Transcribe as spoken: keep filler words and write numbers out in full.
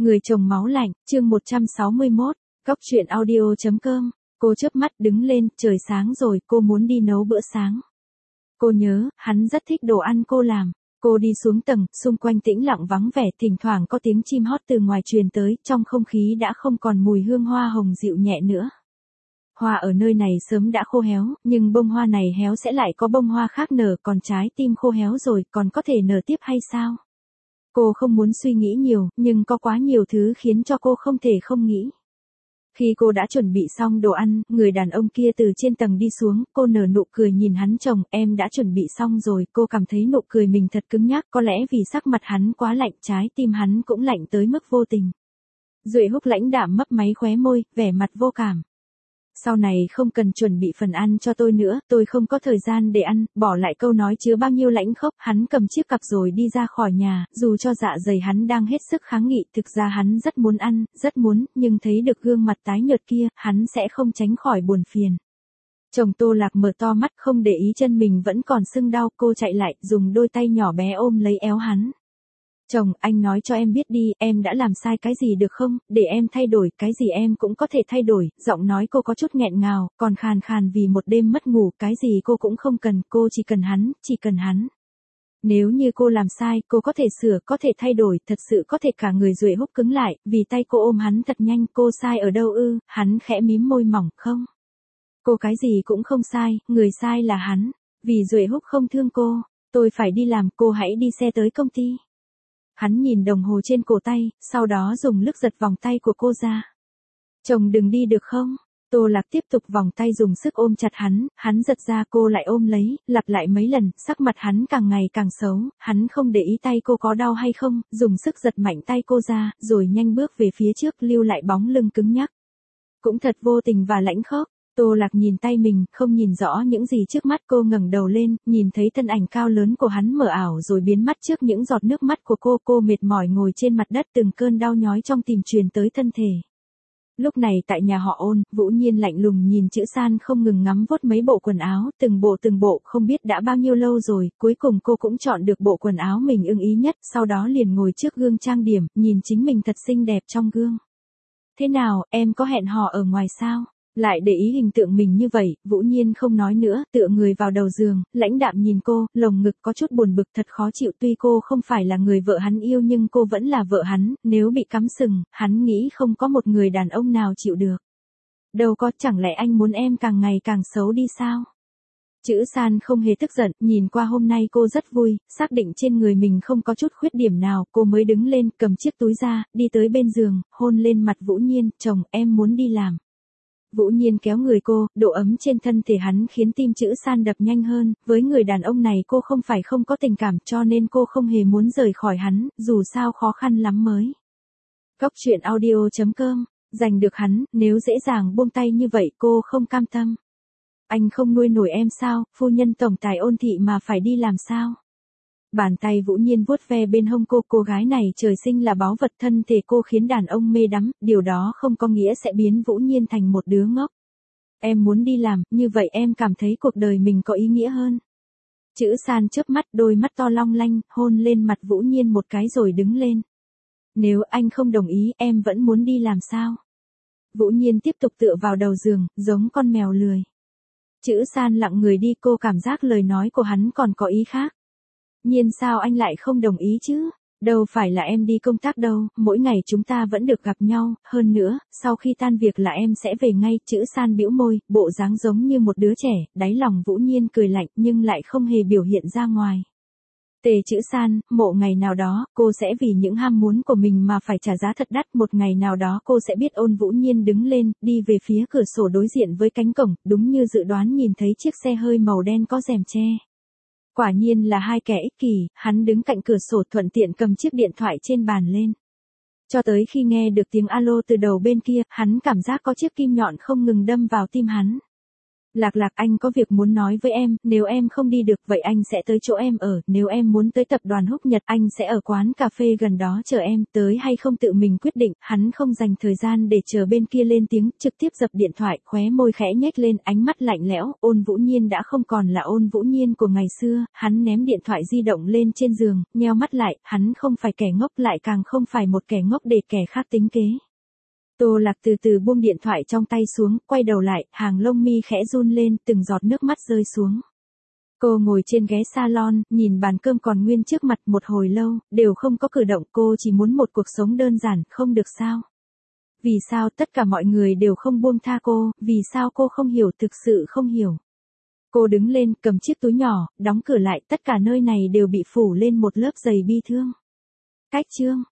Người chồng máu lạnh, chương một trăm sáu mươi mốt, Cóc truyện audio chấm com. Cô chớp mắt đứng lên, trời sáng rồi, cô muốn đi nấu bữa sáng. Cô nhớ, hắn rất thích đồ ăn cô làm. Cô đi xuống tầng, xung quanh tĩnh lặng vắng vẻ, thỉnh thoảng có tiếng chim hót từ ngoài truyền tới, trong không khí đã không còn mùi hương hoa hồng dịu nhẹ nữa. Hoa ở nơi này sớm đã khô héo, nhưng bông hoa này héo sẽ lại có bông hoa khác nở, còn trái tim khô héo rồi, còn có thể nở tiếp hay sao? Cô không muốn suy nghĩ nhiều, nhưng có quá nhiều thứ khiến cho cô không thể không nghĩ. Khi cô đã chuẩn bị xong đồ ăn, người đàn ông kia từ trên tầng đi xuống, cô nở nụ cười nhìn hắn. Chồng, em đã chuẩn bị xong rồi. Cô cảm thấy nụ cười mình thật cứng nhắc, có lẽ vì sắc mặt hắn quá lạnh, trái tim hắn cũng lạnh tới mức vô tình. Duệ Húc lãnh đạm mấp máy khóe môi, vẻ mặt vô cảm. Sau này không cần chuẩn bị phần ăn cho tôi nữa, tôi không có thời gian để ăn. Bỏ lại câu nói chứa bao nhiêu lãnh khốc, hắn cầm chiếc cặp rồi đi ra khỏi nhà, dù cho dạ dày hắn đang hết sức kháng nghị, thực ra hắn rất muốn ăn, rất muốn, nhưng thấy được gương mặt tái nhợt kia, hắn sẽ không tránh khỏi buồn phiền. Chồng Tô Lạc mở to mắt, không để ý chân mình vẫn còn sưng đau, cô chạy lại, dùng đôi tay nhỏ bé ôm lấy eo hắn. Chồng, anh nói cho em biết đi, em đã làm sai cái gì được không, để em thay đổi, cái gì em cũng có thể thay đổi. Giọng nói cô có chút nghẹn ngào, còn khàn khàn vì một đêm mất ngủ, cái gì cô cũng không cần, cô chỉ cần hắn, chỉ cần hắn. Nếu như cô làm sai, cô có thể sửa, có thể thay đổi, thật sự có thể. Cả người Duệ Húc cứng lại, vì tay cô ôm hắn thật nhanh. Cô sai ở đâu ư? Hắn khẽ mím môi mỏng, không. Cô cái gì cũng không sai, người sai là hắn. Vì Duệ Húc không thương cô, tôi phải đi làm, cô hãy đi xe tới công ty. Hắn nhìn đồng hồ trên cổ tay, sau đó dùng lức giật vòng tay của cô ra. Chồng đừng đi được không? Tô Lạc tiếp tục vòng tay dùng sức ôm chặt hắn, hắn giật ra cô lại ôm lấy, lặp lại mấy lần, sắc mặt hắn càng ngày càng xấu, hắn không để ý tay cô có đau hay không, dùng sức giật mạnh tay cô ra, rồi nhanh bước về phía trước lưu lại bóng lưng cứng nhắc. Cũng thật vô tình và lãnh khốc. Tô Lạc nhìn tay mình, không nhìn rõ những gì trước mắt. Cô ngẩng đầu lên, nhìn thấy thân ảnh cao lớn của hắn mờ ảo rồi biến mất trước những giọt nước mắt của cô. Cô mệt mỏi ngồi trên mặt đất, từng cơn đau nhói trong tìm truyền tới thân thể. Lúc này tại nhà họ Ôn, Vũ Nhiên lạnh lùng nhìn Chữ San không ngừng ngắm vuốt mấy bộ quần áo, từng bộ từng bộ, không biết đã bao nhiêu lâu rồi. Cuối cùng cô cũng chọn được bộ quần áo mình ưng ý nhất, sau đó liền ngồi trước gương trang điểm, nhìn chính mình thật xinh đẹp trong gương. Thế nào, em có hẹn hò ở ngoài sao? Lại để ý hình tượng mình như vậy, Vũ Nhiên không nói nữa, tựa người vào đầu giường, lãnh đạm nhìn cô, lồng ngực có chút buồn bực, thật khó chịu. Tuy cô không phải là người vợ hắn yêu nhưng cô vẫn là vợ hắn, nếu bị cắm sừng, hắn nghĩ không có một người đàn ông nào chịu được. Đâu có, chẳng lẽ anh muốn em càng ngày càng xấu đi sao? Chữ San không hề tức giận, nhìn qua hôm nay cô rất vui, xác định trên người mình không có chút khuyết điểm nào, cô mới đứng lên, cầm chiếc túi ra, đi tới bên giường, hôn lên mặt Vũ Nhiên. Chồng, em muốn đi làm. Vũ Nhiên kéo người cô, độ ấm trên thân thể hắn khiến tim Chữ San đập nhanh hơn. Với người đàn ông này cô không phải không có tình cảm, cho nên cô không hề muốn rời khỏi hắn, dù sao khó khăn lắm mới. Cóc truyện audio chấm com, giành được hắn, nếu dễ dàng buông tay như vậy cô không cam tâm. Anh không nuôi nổi em sao, phu nhân tổng tài Ôn thị mà phải đi làm sao? Bàn tay Vũ Nhiên vuốt ve bên hông cô, cô gái này trời sinh là báu vật, thân thể cô khiến đàn ông mê đắm, điều đó không có nghĩa sẽ biến Vũ Nhiên thành một đứa ngốc. Em muốn đi làm, như vậy em cảm thấy cuộc đời mình có ý nghĩa hơn. Chữ San chớp mắt, đôi mắt to long lanh, hôn lên mặt Vũ Nhiên một cái rồi đứng lên. Nếu anh không đồng ý, em vẫn muốn đi làm sao? Vũ Nhiên tiếp tục tựa vào đầu giường, giống con mèo lười. Chữ San lặng người đi, cô cảm giác lời nói của hắn còn có ý khác. Nhiên sao anh lại không đồng ý chứ? Đâu phải là em đi công tác đâu, mỗi ngày chúng ta vẫn được gặp nhau, hơn nữa, sau khi tan việc là em sẽ về ngay. Chữ San bĩu môi, bộ dáng giống như một đứa trẻ, đáy lòng Vũ Nhiên cười lạnh nhưng lại không hề biểu hiện ra ngoài. Tề Chữ San, một ngày nào đó, cô sẽ vì những ham muốn của mình mà phải trả giá thật đắt. Một ngày nào đó cô sẽ biết ơn. Vũ Nhiên đứng lên, đi về phía cửa sổ đối diện với cánh cổng, đúng như dự đoán nhìn thấy chiếc xe hơi màu đen có rèm che. Quả nhiên là hai kẻ ích kỷ, hắn đứng cạnh cửa sổ thuận tiện cầm chiếc điện thoại trên bàn lên. Cho tới khi nghe được tiếng alo từ đầu bên kia, hắn cảm giác có chiếc kim nhọn không ngừng đâm vào tim hắn. Lạc Lạc, anh có việc muốn nói với em, nếu em không đi được vậy anh sẽ tới chỗ em ở, nếu em muốn tới tập đoàn Húc Nhật anh sẽ ở quán cà phê gần đó chờ em, tới hay không tự mình quyết định, hắn không dành thời gian để chờ bên kia lên tiếng, trực tiếp dập điện thoại, khóe môi khẽ nhếch lên, ánh mắt lạnh lẽo, Ôn Vũ Nhiên đã không còn là Ôn Vũ Nhiên của ngày xưa, hắn ném điện thoại di động lên trên giường, nheo mắt lại, hắn không phải kẻ ngốc lại càng không phải một kẻ ngốc để kẻ khác tính kế. Tô Lạc từ từ buông điện thoại trong tay xuống, quay đầu lại, hàng lông mi khẽ run lên, từng giọt nước mắt rơi xuống. Cô ngồi trên ghế salon, nhìn bàn cơm còn nguyên trước mặt một hồi lâu, đều không có cử động, cô chỉ muốn một cuộc sống đơn giản, không được sao? Vì sao tất cả mọi người đều không buông tha cô, vì sao cô không hiểu, thực sự không hiểu. Cô đứng lên, cầm chiếc túi nhỏ, đóng cửa lại, tất cả nơi này đều bị phủ lên một lớp giày bi thương. Cách chương